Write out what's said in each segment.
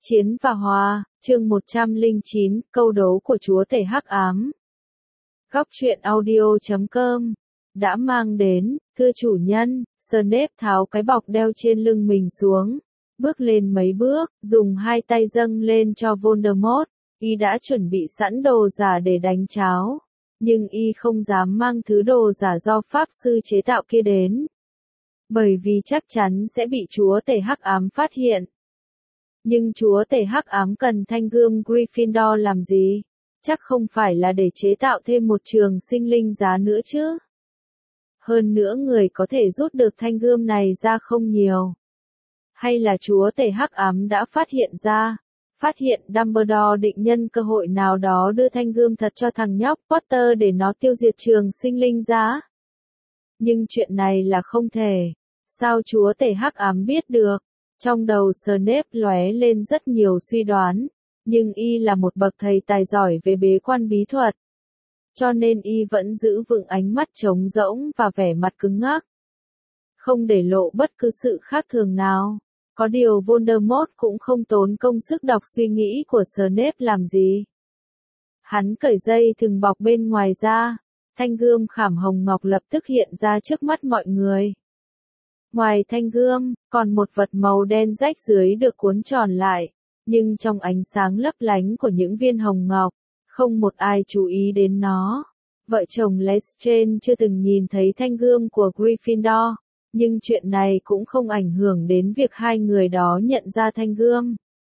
Chiến và Hòa, chương 109, câu đố của chúa tể hắc ám. Góc truyện audio.com đã mang đến, thưa chủ nhân. Snape tháo cái bọc đeo trên lưng mình xuống, bước lên mấy bước, dùng hai tay dâng lên cho Voldemort. Y đã chuẩn bị sẵn đồ giả để đánh cháo, nhưng y không dám mang thứ đồ giả do pháp sư chế tạo kia đến, bởi vì chắc chắn sẽ bị chúa tể hắc ám phát hiện. Nhưng chúa tể hắc ám cần thanh gươm Gryffindor làm gì? Chắc không phải là để chế tạo thêm một trường sinh linh giá nữa chứ? Hơn nữa người có thể rút được thanh gươm này ra không nhiều. Hay là chúa tể hắc ám đã phát hiện Dumbledore định nhân cơ hội nào đó đưa thanh gươm thật cho thằng nhóc Potter để nó tiêu diệt trường sinh linh giá? Nhưng chuyện này là không thể. Sao chúa tể hắc ám biết được? Trong đầu Snape lóe lên rất nhiều suy đoán, nhưng y là một bậc thầy tài giỏi về bế quan bí thuật, cho nên y vẫn giữ vững ánh mắt trống rỗng và vẻ mặt cứng ngắc, không để lộ bất cứ sự khác thường nào. Có điều Voldemort cũng không tốn công sức đọc suy nghĩ của Snape làm gì. Hắn cởi dây thừng bọc bên ngoài ra, thanh gươm khảm hồng ngọc lập tức hiện ra trước mắt mọi người. Ngoài thanh gươm, còn một vật màu đen rách dưới được cuốn tròn lại, nhưng trong ánh sáng lấp lánh của những viên hồng ngọc, không một ai chú ý đến nó. Vợ chồng Lestrange chưa từng nhìn thấy thanh gươm của Gryffindor, nhưng chuyện này cũng không ảnh hưởng đến việc hai người đó nhận ra thanh gươm.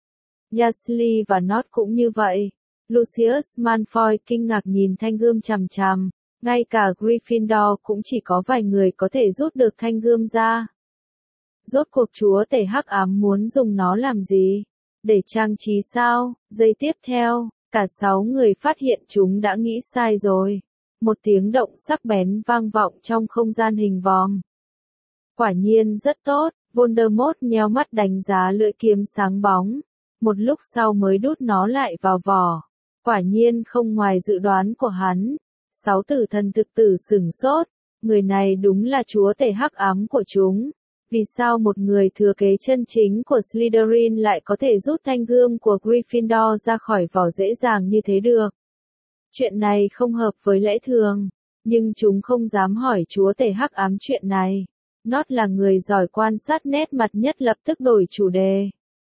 Dursley và Nott cũng như vậy. Lucius Malfoy kinh ngạc nhìn thanh gươm chằm chằm. Ngay cả Gryffindor cũng chỉ có vài người có thể rút được thanh gươm ra. Rốt cuộc chúa tể hắc ám muốn dùng nó làm gì? Để trang trí sao? Giây tiếp theo, cả 6 người phát hiện chúng đã nghĩ sai rồi. Một tiếng động sắc bén vang vọng trong không gian hình vòm. Quả nhiên rất tốt, Voldemort nheo mắt đánh giá lưỡi kiếm sáng bóng. Một lúc sau mới đút nó lại vào vỏ. Quả nhiên không ngoài dự đoán của hắn. 6 tử thần thực tử sửng sốt, người này đúng là chúa tể hắc ám của chúng. Vì sao một người thừa kế chân chính của Slytherin lại có thể rút thanh gươm của Gryffindor ra khỏi vỏ dễ dàng như thế được? Chuyện này không hợp với lẽ thường, nhưng chúng không dám hỏi chúa tể hắc ám chuyện này. Nott là người giỏi quan sát nét mặt nhất lập tức đổi chủ đề.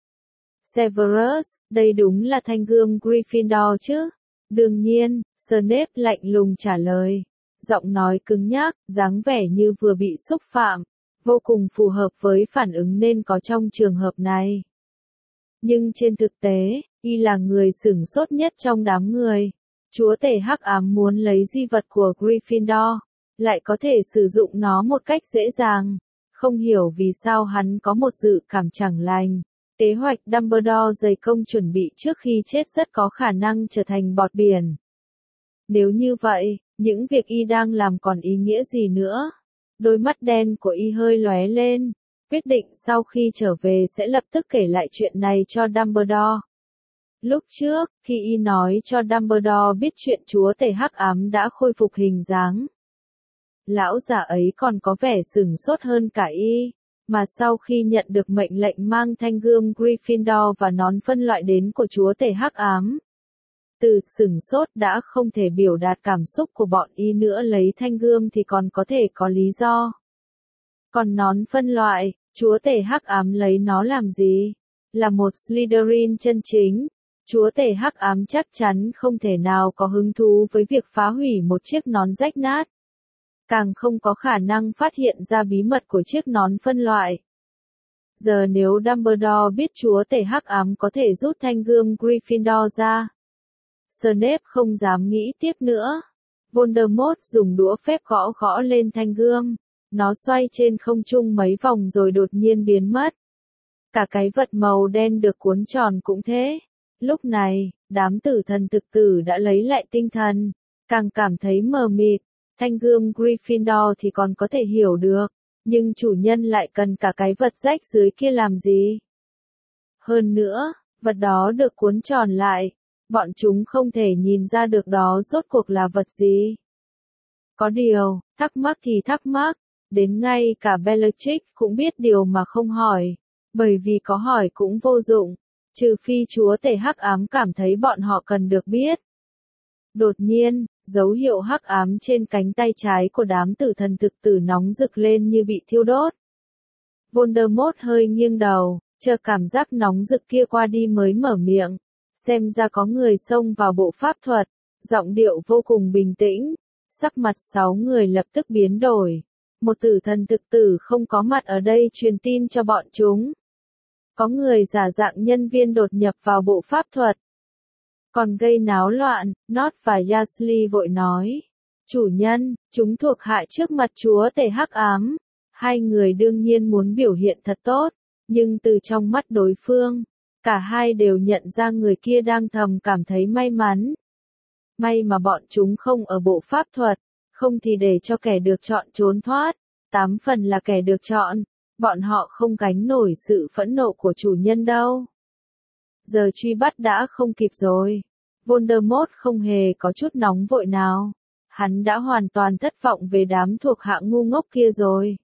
Severus, đây đúng là thanh gươm Gryffindor chứ? Đương nhiên, Snape lạnh lùng trả lời. Giọng nói cứng nhắc, dáng vẻ như vừa bị xúc phạm, vô cùng phù hợp với phản ứng nên có trong trường hợp này. Nhưng trên thực tế, y là người sửng sốt nhất trong đám người. Chúa tể hắc ám muốn lấy di vật của Gryffindor, lại có thể sử dụng nó một cách dễ dàng. Không hiểu vì sao hắn có một dự cảm chẳng lành. Kế hoạch Dumbledore dày công chuẩn bị trước khi chết rất có khả năng trở thành bọt biển. Nếu như vậy, những việc y đang làm còn ý nghĩa gì nữa? Đôi mắt đen của y hơi lóe lên, quyết định sau khi trở về sẽ lập tức kể lại chuyện này cho Dumbledore. Lúc trước, khi y nói cho Dumbledore biết chuyện chúa tể hắc ám đã khôi phục hình dáng, lão già ấy còn có vẻ sửng sốt hơn cả y. Mà sau khi nhận được mệnh lệnh mang thanh gươm Gryffindor và nón phân loại đến của chúa tể hắc ám, từ sửng sốt đã không thể biểu đạt cảm xúc của bọn y nữa, lấy thanh gươm thì còn có thể có lý do. Còn nón phân loại, chúa tể hắc ám lấy nó làm gì? Là một Slytherin chân chính, chúa tể hắc ám chắc chắn không thể nào có hứng thú với việc phá hủy một chiếc nón rách nát. Càng không có khả năng phát hiện ra bí mật của chiếc nón phân loại. Giờ nếu Dumbledore biết chúa tể hắc ám có thể rút thanh gươm Gryffindor ra, Snape không dám nghĩ tiếp nữa. Voldemort dùng đũa phép gõ gõ lên thanh gươm. Nó xoay trên không trung mấy vòng rồi đột nhiên biến mất. Cả cái vật màu đen được cuốn tròn cũng thế. Lúc này, đám tử thần thực tử đã lấy lại tinh thần, càng cảm thấy mờ mịt. Thanh gươm Gryffindor thì còn có thể hiểu được, nhưng chủ nhân lại cần cả cái vật rách dưới kia làm gì? Hơn nữa, vật đó được cuốn tròn lại, bọn chúng không thể nhìn ra được đó rốt cuộc là vật gì. Có điều, thắc mắc thì thắc mắc, đến ngay cả Bellatrix cũng biết điều mà không hỏi, bởi vì có hỏi cũng vô dụng. Trừ phi chúa tể hắc ám cảm thấy bọn họ cần được biết. Đột nhiên, dấu hiệu hắc ám trên cánh tay trái của đám tử thần thực tử nóng rực lên như bị thiêu đốt. Voldemort hơi nghiêng đầu, chờ cảm giác nóng rực kia qua đi mới mở miệng. Xem ra có người xông vào bộ pháp thuật, giọng điệu vô cùng bình tĩnh. Sắc mặt 6 người lập tức biến đổi. Một tử thần thực tử không có mặt ở đây truyền tin cho bọn chúng. Có người giả dạng nhân viên đột nhập vào bộ pháp thuật. Còn gây náo loạn, Nott và Weasley vội nói. Chủ nhân, chúng thuộc hạ trước mặt chúa tể hắc ám. Hai người đương nhiên muốn biểu hiện thật tốt, nhưng từ trong mắt đối phương, cả hai đều nhận ra người kia đang thầm cảm thấy may mắn. May mà bọn chúng không ở bộ pháp thuật, không thì để cho kẻ được chọn trốn thoát, 8 phần là kẻ được chọn, bọn họ không gánh nổi sự phẫn nộ của chủ nhân đâu. Giờ truy bắt đã không kịp rồi. Voldemort không hề có chút nóng vội nào. Hắn đã hoàn toàn thất vọng về đám thuộc hạ ngu ngốc kia rồi.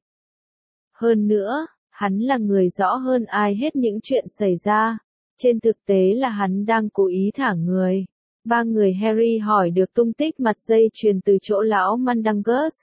Hơn nữa, hắn là người rõ hơn ai hết những chuyện xảy ra. Trên thực tế là hắn đang cố ý thả người. 3 người Harry hỏi được tung tích mặt dây chuyền từ chỗ lão Mandangus.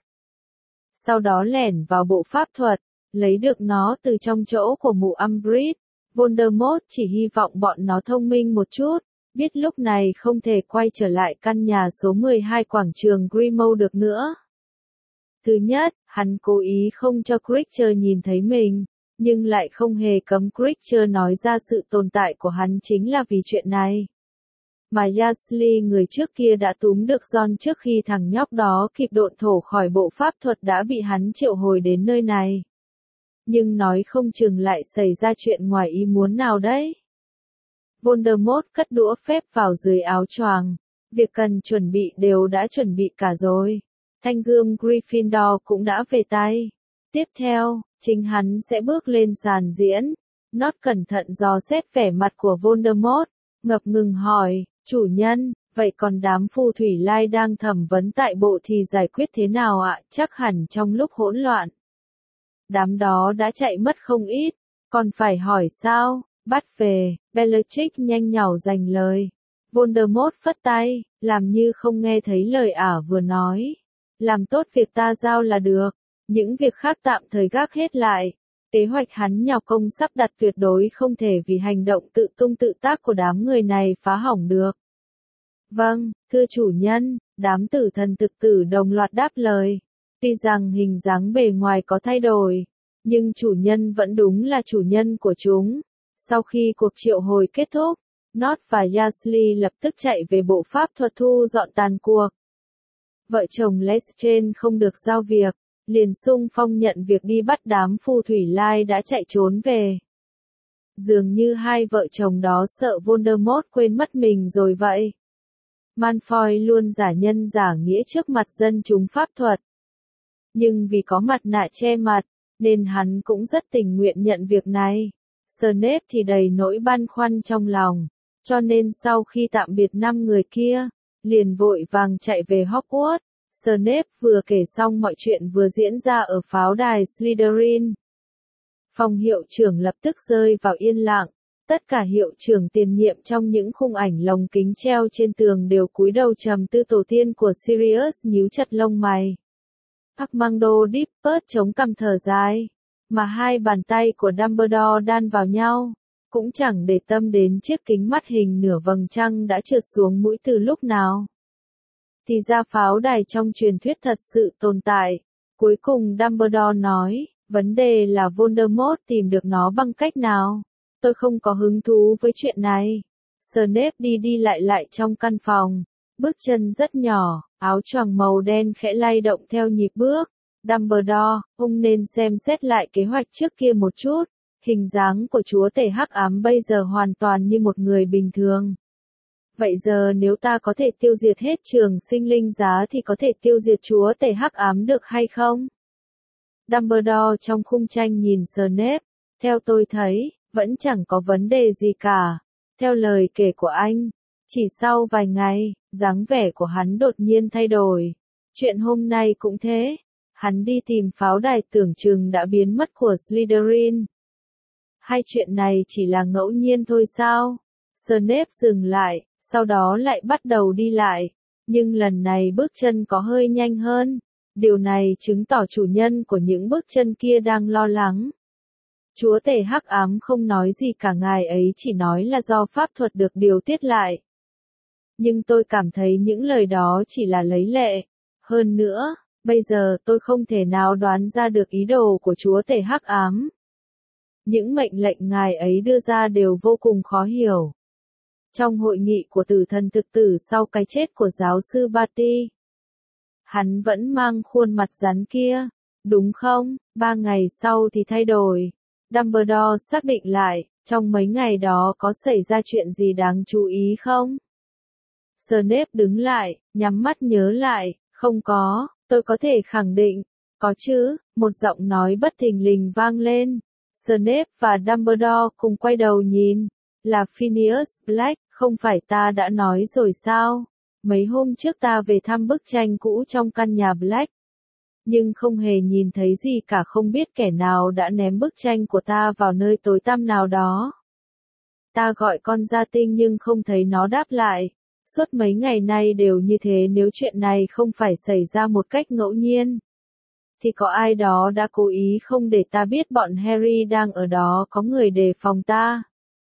Sau đó lẻn vào bộ pháp thuật, lấy được nó từ trong chỗ của mụ Umbridge. Voldemort chỉ hy vọng bọn nó thông minh một chút, biết lúc này không thể quay trở lại căn nhà số 12 quảng trường Grimmauld được nữa. Thứ nhất, hắn cố ý không cho Creature nhìn thấy mình, nhưng lại không hề cấm Creature nói ra sự tồn tại của hắn chính là vì chuyện này. Mà Weasley người trước kia đã túm được Ron trước khi thằng nhóc đó kịp độn thổ khỏi bộ pháp thuật đã bị hắn triệu hồi đến nơi này. Nhưng nói không chừng lại xảy ra chuyện ngoài ý muốn nào đấy. Voldemort cất đũa phép vào dưới áo choàng. Việc cần chuẩn bị đều đã chuẩn bị cả rồi. Thanh gươm Gryffindor cũng đã về tay. Tiếp theo, chính hắn sẽ bước lên sàn diễn. Nott cẩn thận dò xét vẻ mặt của Voldemort, ngập ngừng hỏi, chủ nhân, vậy còn đám phù thủy lai đang thẩm vấn tại bộ thì giải quyết thế nào ạ? Chắc hẳn trong lúc hỗn loạn. Đám đó đã chạy mất không ít, còn phải hỏi sao? Bắt về, Bellatrix nhanh nhảu giành lời. Voldemort phất tay, làm như không nghe thấy lời ả vừa nói. Làm tốt việc ta giao là được, những việc khác tạm thời gác hết lại. Kế hoạch hắn nhào công sắp đặt tuyệt đối không thể vì hành động tự tung tự tác của đám người này phá hỏng được. Vâng, thưa chủ nhân, đám tử thần thực tử đồng loạt đáp lời. Tuy rằng hình dáng bề ngoài có thay đổi, nhưng chủ nhân vẫn đúng là chủ nhân của chúng. Sau khi cuộc triệu hồi kết thúc, Nott và Weasley lập tức chạy về bộ pháp thuật thu dọn tàn cuộc. Vợ chồng Lestrange không được giao việc, liền xung phong nhận việc đi bắt đám phù thủy lai đã chạy trốn về. Dường như hai vợ chồng đó sợ Voldemort quên mất mình rồi vậy. Malfoy luôn giả nhân giả nghĩa trước mặt dân chúng pháp thuật. Nhưng vì có mặt nạ che mặt, nên hắn cũng rất tình nguyện nhận việc này. Snape thì đầy nỗi băn khoăn trong lòng, cho nên sau khi tạm biệt 5 người kia, liền vội vàng chạy về Hogwarts. Snape vừa kể xong mọi chuyện vừa diễn ra ở pháo đài Slytherin. Phòng hiệu trưởng lập tức rơi vào yên lặng, tất cả hiệu trưởng tiền nhiệm trong những khung ảnh lồng kính treo trên tường đều cúi đầu trầm tư. Tổ tiên của Sirius nhíu chặt lông mày. Armando Dippet chống cằm thở dài, mà hai bàn tay của Dumbledore đan vào nhau, cũng chẳng để tâm đến chiếc kính mắt hình nửa vầng trăng đã trượt xuống mũi từ lúc nào. Thì ra pháo đài trong truyền thuyết thật sự tồn tại. Cuối cùng Dumbledore nói, vấn đề là Voldemort tìm được nó bằng cách nào. Tôi không có hứng thú với chuyện này. Snape đi đi lại trong căn phòng, bước chân rất nhỏ, áo choàng màu đen khẽ lay động theo nhịp bước. Dumbledore, ông nên xem xét lại kế hoạch trước kia một chút. Hình dáng của chúa tể hắc ám bây giờ hoàn toàn như một người bình thường. Vậy giờ nếu ta có thể tiêu diệt hết trường sinh linh giá thì có thể tiêu diệt chúa tể hắc ám được hay không? Dumbledore trong khung tranh nhìn Snape, theo tôi thấy, vẫn chẳng có vấn đề gì cả. Theo lời kể của anh, chỉ sau vài ngày, dáng vẻ của hắn đột nhiên thay đổi. Chuyện hôm nay cũng thế, hắn đi tìm pháo đài tưởng chừng đã biến mất của Slytherin. Hai chuyện này chỉ là ngẫu nhiên thôi sao? Snape dừng lại, sau đó lại bắt đầu đi lại. Nhưng lần này bước chân có hơi nhanh hơn. Điều này chứng tỏ chủ nhân của những bước chân kia đang lo lắng. Chúa tể hắc ám không nói gì cả, ngài ấy chỉ nói là do pháp thuật được điều tiết lại. Nhưng tôi cảm thấy những lời đó chỉ là lấy lệ. Hơn nữa, bây giờ tôi không thể nào đoán ra được ý đồ của chúa tể hắc ám. Những mệnh lệnh ngài ấy đưa ra đều vô cùng khó hiểu. Trong hội nghị của tử thần thực tử sau cái chết của giáo sư Barty, hắn vẫn mang khuôn mặt rắn kia, đúng không? 3 ngày sau thì thay đổi. Dumbledore xác định lại, trong mấy ngày đó có xảy ra chuyện gì đáng chú ý không? Snape đứng lại, nhắm mắt nhớ lại, không có, tôi có thể khẳng định, có chứ, một giọng nói bất thình lình vang lên. Snape và Dumbledore cùng quay đầu nhìn, là Phineas Black, không phải ta đã nói rồi sao? Mấy hôm trước ta về thăm bức tranh cũ trong căn nhà Black, nhưng không hề nhìn thấy gì cả, không biết kẻ nào đã ném bức tranh của ta vào nơi tối tăm nào đó. Ta gọi con gia tinh nhưng không thấy nó đáp lại. Suốt mấy ngày nay đều như thế, nếu chuyện này không phải xảy ra một cách ngẫu nhiên, thì có ai đó đã cố ý không để ta biết bọn Harry đang ở đó, có người đề phòng ta.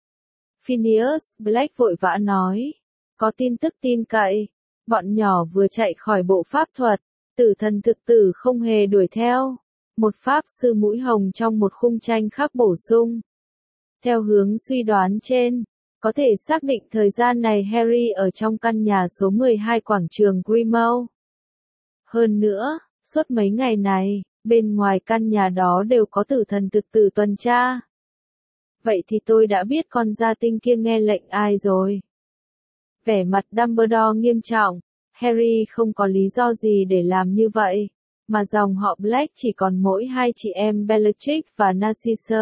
Phineas Black vội vã nói, có tin tức tin cậy, bọn nhỏ vừa chạy khỏi bộ pháp thuật, tử thần thực tử không hề đuổi theo. Một pháp sư mũi hồng trong một khung tranh khác bổ sung. Theo hướng suy đoán trên, có thể xác định thời gian này Harry ở trong căn nhà số 12 quảng trường Grimmauld. Hơn nữa, suốt mấy ngày này, bên ngoài căn nhà đó đều có tử thần thực tử tuần tra. Vậy thì tôi đã biết con gia tinh kia nghe lệnh ai rồi. Vẻ mặt Dumbledore nghiêm trọng, Harry không có lý do gì để làm như vậy, mà dòng họ Black chỉ còn mỗi hai chị em Bellatrix và Narcissa.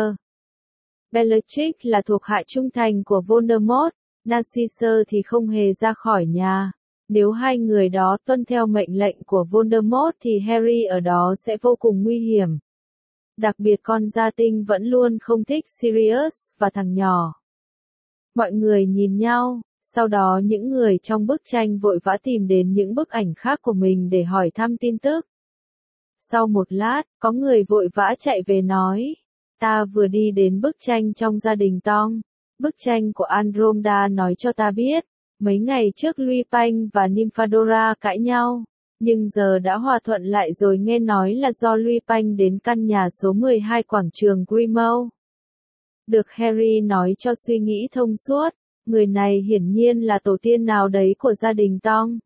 Bellatrix là thuộc hạ trung thành của Voldemort, Narcissa thì không hề ra khỏi nhà. Nếu hai người đó tuân theo mệnh lệnh của Voldemort thì Harry ở đó sẽ vô cùng nguy hiểm. Đặc biệt con gia tinh vẫn luôn không thích Sirius và thằng nhỏ. Mọi người nhìn nhau, sau đó những người trong bức tranh vội vã tìm đến những bức ảnh khác của mình để hỏi thăm tin tức. Sau một lát, có người vội vã chạy về nói, ta vừa đi đến bức tranh trong gia đình Tong. Bức tranh của Andromeda nói cho ta biết, mấy ngày trước Lupin và Nymphadora cãi nhau, nhưng giờ đã hòa thuận lại rồi, nghe nói là do Lupin đến căn nhà số 12 quảng trường Grimmauld. Được Harry nói cho suy nghĩ thông suốt, người này hiển nhiên là tổ tiên nào đấy của gia đình Tong.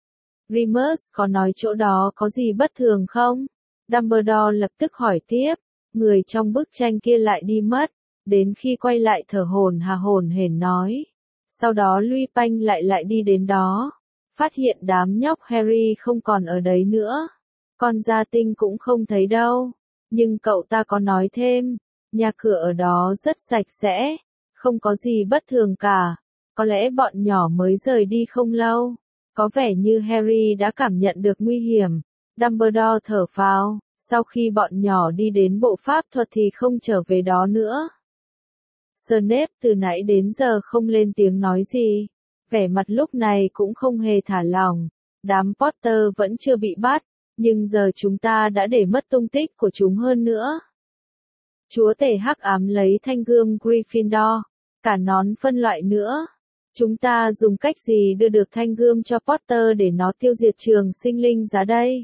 Remus có nói chỗ đó có gì bất thường không? Dumbledore lập tức hỏi tiếp, người trong bức tranh kia lại đi mất, đến khi quay lại thở hổn hển nói. Sau đó Lupin lại đi đến đó, phát hiện đám nhóc Harry không còn ở đấy nữa. Con gia tinh cũng không thấy đâu, nhưng cậu ta có nói thêm, nhà cửa ở đó rất sạch sẽ, không có gì bất thường cả, có lẽ bọn nhỏ mới rời đi không lâu. Có vẻ như Harry đã cảm nhận được nguy hiểm. Dumbledore thở phào, sau khi bọn nhỏ đi đến bộ pháp thuật thì không trở về đó nữa. Snape từ nãy đến giờ không lên tiếng nói gì, vẻ mặt lúc này cũng không hề thả lỏng. Đám Potter vẫn chưa bị bắt, nhưng giờ chúng ta đã để mất tung tích của chúng hơn nữa. Chúa tể hắc ám lấy thanh gươm Gryffindor, cả nón phân loại nữa. Chúng ta dùng cách gì đưa được thanh gươm cho Potter để nó tiêu diệt trường sinh linh giá đây?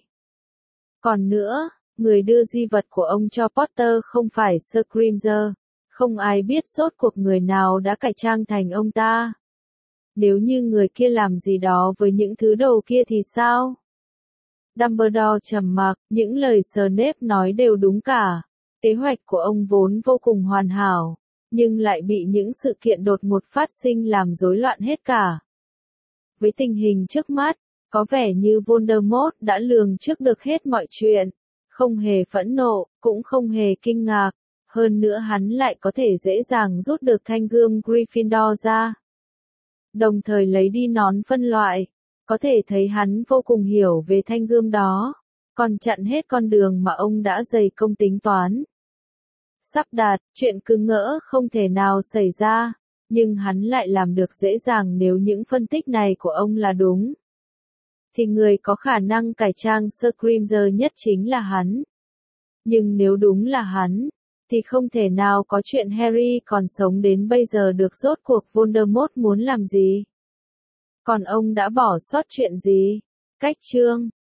Còn nữa, người đưa di vật của ông cho Potter không phải Scrimger. Không ai biết rốt cuộc người nào đã cải trang thành ông ta. Nếu như người kia làm gì đó với những thứ đồ kia thì sao? Dumbledore trầm mặc, những lời Snape nói đều đúng cả. Kế hoạch của ông vốn vô cùng hoàn hảo, nhưng lại bị những sự kiện đột ngột phát sinh làm rối loạn hết cả. Với tình hình trước mắt, có vẻ như Voldemort đã lường trước được hết mọi chuyện, không hề phẫn nộ, cũng không hề kinh ngạc. Hơn nữa hắn lại có thể dễ dàng rút được thanh gươm Gryffindor ra, đồng thời lấy đi nón phân loại. Có thể thấy hắn vô cùng hiểu về thanh gươm đó, còn chặn hết con đường mà ông đã dày công tính toán. sắp đạt, chuyện cứ ngỡ không thể nào xảy ra, nhưng hắn lại làm được dễ dàng. Nếu những phân tích này của ông là đúng, thì người có khả năng cải trang Screamer nhất chính là hắn. Nhưng nếu đúng là hắn, thì không thể nào có chuyện Harry còn sống đến bây giờ được. Rốt cuộc Voldemort muốn làm gì? Còn ông đã bỏ sót chuyện gì? Cách chương